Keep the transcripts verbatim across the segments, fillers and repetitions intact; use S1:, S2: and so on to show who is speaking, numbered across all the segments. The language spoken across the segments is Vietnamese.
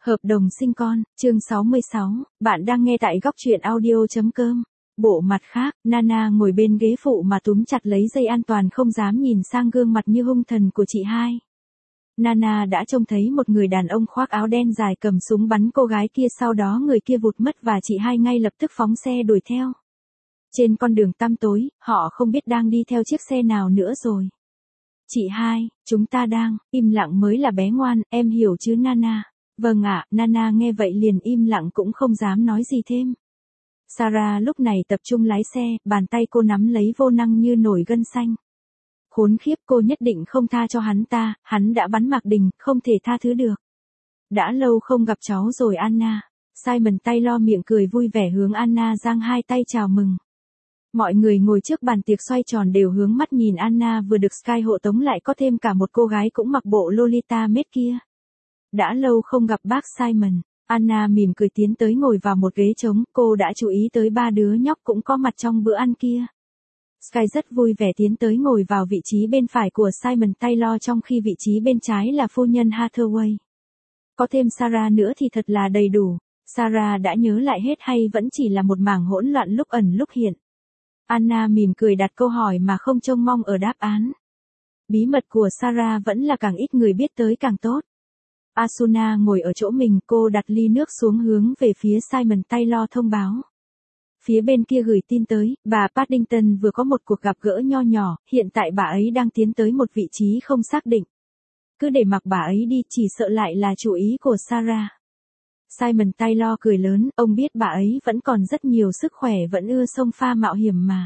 S1: Hợp đồng sinh con, chương sáu mươi sáu, bạn đang nghe tại góc truyện audio.com. Bộ mặt khác, Nana ngồi bên ghế phụ mà túm chặt lấy dây an toàn không dám nhìn sang gương mặt như hung thần của chị hai. Nana đã trông thấy một người đàn ông khoác áo đen dài cầm súng bắn cô gái kia, sau đó người kia vụt mất và chị hai ngay lập tức phóng xe đuổi theo. Trên con đường tăm tối, họ không biết đang đi theo chiếc xe nào nữa rồi. Chị hai, chúng ta đang, im lặng mới là bé ngoan, em hiểu chứ Nana? Vâng ạ, Nana nghe vậy liền im lặng cũng không dám nói gì thêm. Sarah lúc này tập trung lái xe, bàn tay cô nắm lấy vô năng như nổi gân xanh. Khốn khiếp, cô nhất định không tha cho hắn ta, hắn đã bắn Mạc Đình, không thể tha thứ được. Đã lâu không gặp cháu rồi Anna. Simon tay lo miệng cười vui vẻ hướng Anna giang hai tay chào mừng. Mọi người ngồi trước bàn tiệc xoay tròn đều hướng mắt nhìn Anna vừa được Sky hộ tống, lại có thêm cả một cô gái cũng mặc bộ Lolita mết kia. Đã lâu không gặp bác Simon. Anna mỉm cười tiến tới ngồi vào một ghế trống, cô đã chú ý tới ba đứa nhóc cũng có mặt trong bữa ăn kia. Sky rất vui vẻ tiến tới ngồi vào vị trí bên phải của Simon Taylor, trong khi vị trí bên trái là phu nhân Hathaway. Có thêm Sarah nữa thì thật là đầy đủ. Sarah đã nhớ lại hết hay vẫn chỉ là một mảng hỗn loạn lúc ẩn lúc hiện? Anna mỉm cười đặt câu hỏi mà không trông mong ở đáp án. Bí mật của Sarah vẫn là càng ít người biết tới càng tốt. Asuna ngồi ở chỗ mình, cô đặt ly nước xuống hướng về phía Simon Taylor thông báo. Phía bên kia gửi tin tới, bà Paddington vừa có một cuộc gặp gỡ nho nhỏ, hiện tại bà ấy đang tiến tới một vị trí không xác định. Cứ để mặc bà ấy đi, chỉ sợ lại là chủ ý của Sarah. Simon Taylor cười lớn, ông biết bà ấy vẫn còn rất nhiều sức khỏe, vẫn ưa xông pha mạo hiểm mà.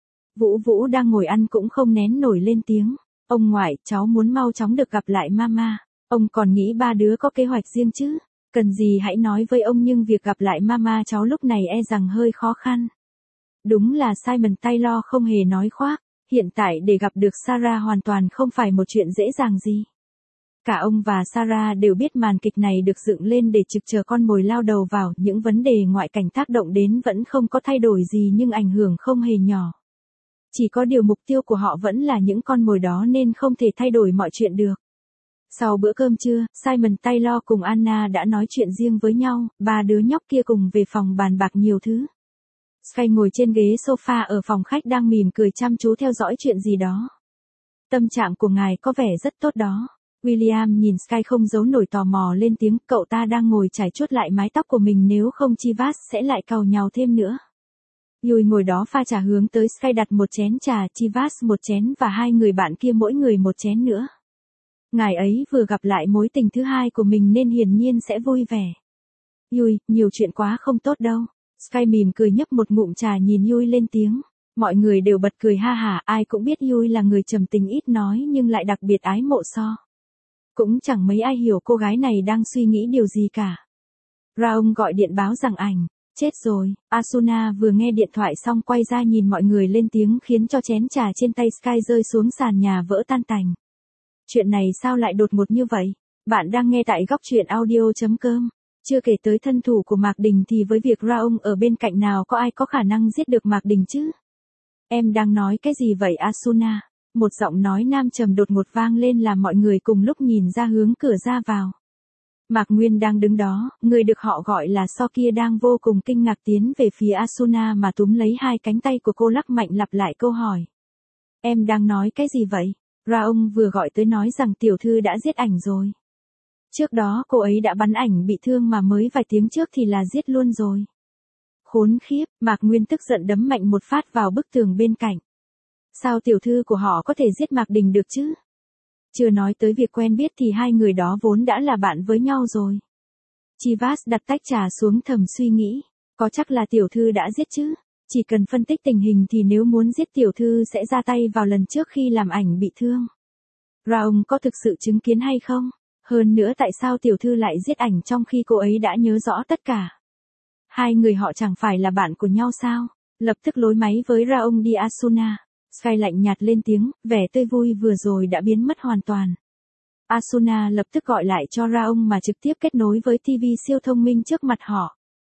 S1: Vũ Vũ đang ngồi ăn cũng không nén nổi lên tiếng. Ông ngoại, cháu muốn mau chóng được gặp lại mama. Ông còn nghĩ ba đứa có kế hoạch riêng chứ? Cần gì hãy nói với ông, nhưng việc gặp lại mama cháu lúc này e rằng hơi khó khăn. Đúng là Simon Taylor không hề nói khoác. Hiện tại để gặp được Sarah hoàn toàn không phải một chuyện dễ dàng gì. Cả ông và Sarah đều biết màn kịch này được dựng lên để trực chờ con mồi lao đầu vào, những vấn đề ngoại cảnh tác động đến vẫn không có thay đổi gì nhưng ảnh hưởng không hề nhỏ. Chỉ có điều mục tiêu của họ vẫn là những con mồi đó nên không thể thay đổi mọi chuyện được. Sau bữa cơm trưa, Simon Taylor cùng Anna đã nói chuyện riêng với nhau, ba đứa nhóc kia cùng về phòng bàn bạc nhiều thứ. Sky ngồi trên ghế sofa ở phòng khách đang mỉm cười chăm chú theo dõi chuyện gì đó. Tâm trạng của ngài có vẻ rất tốt đó. William nhìn Sky không giấu nổi tò mò lên tiếng, cậu ta đang ngồi chải chuốt lại mái tóc của mình, nếu không Chivas sẽ lại càu nhàu thêm nữa. Yui ngồi đó pha trà hướng tới Sky đặt một chén trà, Chivas một chén và hai người bạn kia mỗi người một chén nữa. Ngài ấy vừa gặp lại mối tình thứ hai của mình nên hiển nhiên sẽ vui vẻ. Yui, nhiều chuyện quá không tốt đâu. Sky mỉm cười nhấp một ngụm trà nhìn Yui lên tiếng. Mọi người đều bật cười ha hả, ai cũng biết Yui là người trầm tình ít nói nhưng lại đặc biệt ái mộ So. Cũng chẳng mấy ai hiểu cô gái này đang suy nghĩ điều gì cả. Raong gọi điện báo rằng ảnh, chết rồi. Asuna vừa nghe điện thoại xong quay ra nhìn mọi người lên tiếng, khiến cho chén trà trên tay Sky rơi xuống sàn nhà vỡ tan tành. Chuyện này sao lại đột ngột như vậy? Bạn đang nghe tại góc truyện audio.com. Chưa kể tới thân thủ của Mạc Đình thì với việc Raong ở bên cạnh nào có ai có khả năng giết được Mạc Đình chứ? Em đang nói cái gì vậy Asuna? Một giọng nói nam trầm đột ngột vang lên làm mọi người cùng lúc nhìn ra hướng cửa ra vào. Mạc Nguyên đang đứng đó, người được họ gọi là So kia đang vô cùng kinh ngạc tiến về phía Asuna mà túm lấy hai cánh tay của cô lắc mạnh lặp lại câu hỏi. Em đang nói cái gì vậy? Raong vừa gọi tới nói rằng tiểu thư đã giết ảnh rồi. Trước đó cô ấy đã bắn ảnh bị thương mà mới vài tiếng trước thì là giết luôn rồi. Khốn khiếp, Mạc Nguyên tức giận đấm mạnh một phát vào bức tường bên cạnh. Sao tiểu thư của họ có thể giết Mạc Đình được chứ? Chưa nói tới việc quen biết thì hai người đó vốn đã là bạn với nhau rồi. Chivas đặt tách trà xuống thầm suy nghĩ. Có chắc là tiểu thư đã giết chứ? Chỉ cần phân tích tình hình thì nếu muốn giết tiểu thư sẽ ra tay vào lần trước khi làm ảnh bị thương. Raong có thực sự chứng kiến hay không? Hơn nữa tại sao tiểu thư lại giết ảnh trong khi cô ấy đã nhớ rõ tất cả? Hai người họ chẳng phải là bạn của nhau sao? Lập tức lối máy với Raong đi Asuna. Sky lạnh nhạt lên tiếng, vẻ tươi vui vừa rồi đã biến mất hoàn toàn. Asuna lập tức gọi lại cho Raong mà trực tiếp kết nối với ti vi siêu thông minh trước mặt họ.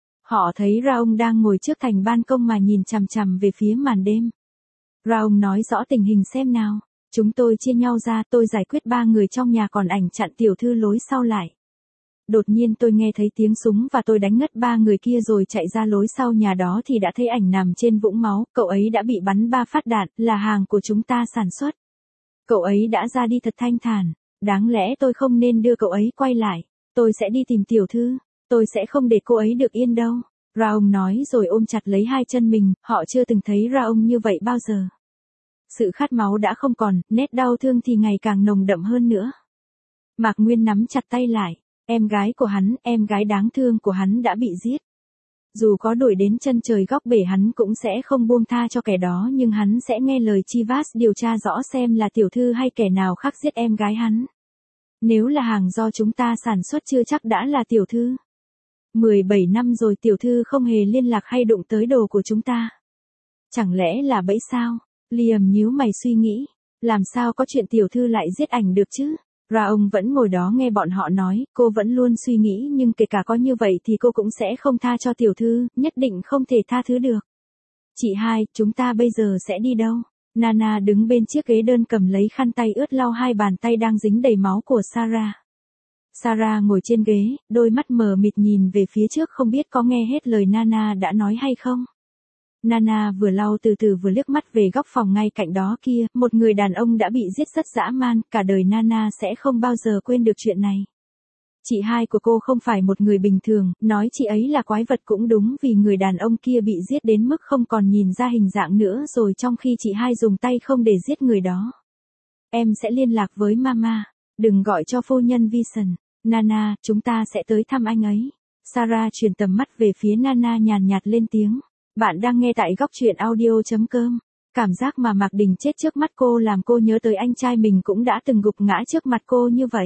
S1: Họ thấy Raong đang ngồi trước thành ban công mà nhìn chằm chằm về phía màn đêm. Raong nói rõ tình hình xem nào. Chúng tôi chia nhau ra, tôi giải quyết ba người trong nhà còn ảnh chặn tiểu thư lối sau lại. Đột nhiên tôi nghe thấy tiếng súng và tôi đánh ngất ba người kia rồi chạy ra lối sau nhà đó thì đã thấy ảnh nằm trên vũng máu, cậu ấy đã bị bắn ba phát đạn, là hàng của chúng ta sản xuất. Cậu ấy đã ra đi thật thanh thản, đáng lẽ tôi không nên đưa cậu ấy quay lại, tôi sẽ đi tìm tiểu thư, tôi sẽ không để cô ấy được yên đâu. Raong nói rồi ôm chặt lấy hai chân mình, họ chưa từng thấy Raong như vậy bao giờ. Sự khát máu đã không còn, nét đau thương thì ngày càng nồng đậm hơn nữa. Mạc Nguyên nắm chặt tay lại, em gái của hắn, em gái đáng thương của hắn đã bị giết. Dù có đuổi đến chân trời góc bể hắn cũng sẽ không buông tha cho kẻ đó, nhưng hắn sẽ nghe lời Chivas điều tra rõ xem là tiểu thư hay kẻ nào khác giết em gái hắn. Nếu là hàng do chúng ta sản xuất chưa chắc đã là tiểu thư. mười bảy năm rồi tiểu thư không hề liên lạc hay đụng tới đồ của chúng ta. Chẳng lẽ là bẫy sao? Liam nhíu mày suy nghĩ, làm sao có chuyện tiểu thư lại giết ảnh được chứ? Raong vẫn ngồi đó nghe bọn họ nói, cô vẫn luôn suy nghĩ nhưng kể cả có như vậy thì cô cũng sẽ không tha cho tiểu thư, nhất định không thể tha thứ được. Chị hai, chúng ta bây giờ sẽ đi đâu? Nana đứng bên chiếc ghế đơn cầm lấy khăn tay ướt lau hai bàn tay đang dính đầy máu của Sarah. Sarah ngồi trên ghế, đôi mắt mờ mịt nhìn về phía trước không biết có nghe hết lời Nana đã nói hay không. Nana vừa lau từ từ vừa liếc mắt về góc phòng ngay cạnh đó kia, một người đàn ông đã bị giết rất dã man, cả đời Nana sẽ không bao giờ quên được chuyện này. Chị hai của cô không phải một người bình thường, nói chị ấy là quái vật cũng đúng vì người đàn ông kia bị giết đến mức không còn nhìn ra hình dạng nữa rồi trong khi chị hai dùng tay không để giết người đó. Em sẽ liên lạc với Mama, đừng gọi cho phu nhân Vision. Nana, chúng ta sẽ tới thăm anh ấy. Sarah chuyển tầm mắt về phía Nana nhàn nhạt lên tiếng. Bạn đang nghe tại góc truyện audio chấm com. Cảm giác mà Mạc Đình chết trước mắt cô làm cô nhớ tới anh trai mình cũng đã từng gục ngã trước mặt cô như vậy.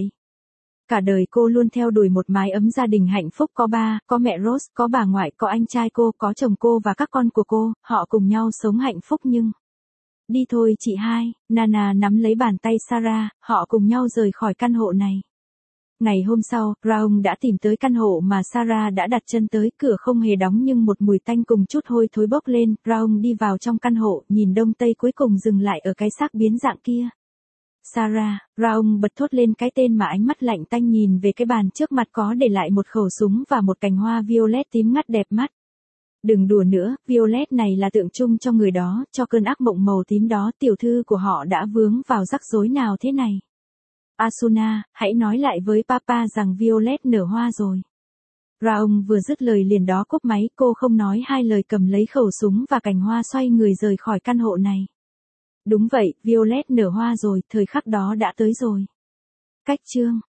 S1: Cả đời cô luôn theo đuổi một mái ấm gia đình hạnh phúc, có ba, có mẹ Rose, có bà ngoại, có anh trai cô, có chồng cô và các con của cô, họ cùng nhau sống hạnh phúc nhưng... Đi thôi chị hai, Nana nắm lấy bàn tay Sarah, họ cùng nhau rời khỏi căn hộ này. Ngày hôm sau, Raong đã tìm tới căn hộ mà Sarah đã đặt chân tới, cửa không hề đóng nhưng một mùi tanh cùng chút hôi thối bốc lên. Raong đi vào trong căn hộ, nhìn đông tây cuối cùng dừng lại ở cái xác biến dạng kia. Sarah, Raong bật thốt lên cái tên mà ánh mắt lạnh tanh nhìn về cái bàn trước mặt có để lại một khẩu súng và một cành hoa violet tím ngắt đẹp mắt. Đừng đùa nữa, violet này là tượng trưng cho người đó, cho cơn ác mộng màu tím đó, tiểu thư của họ đã vướng vào rắc rối nào thế này. Asuna, hãy nói lại với papa rằng Violet nở hoa rồi. Raong vừa dứt lời liền đó cúp máy, cô không nói hai lời cầm lấy khẩu súng và cành hoa xoay người rời khỏi căn hộ này. Đúng vậy, Violet nở hoa rồi, thời khắc đó đã tới rồi. Cách chương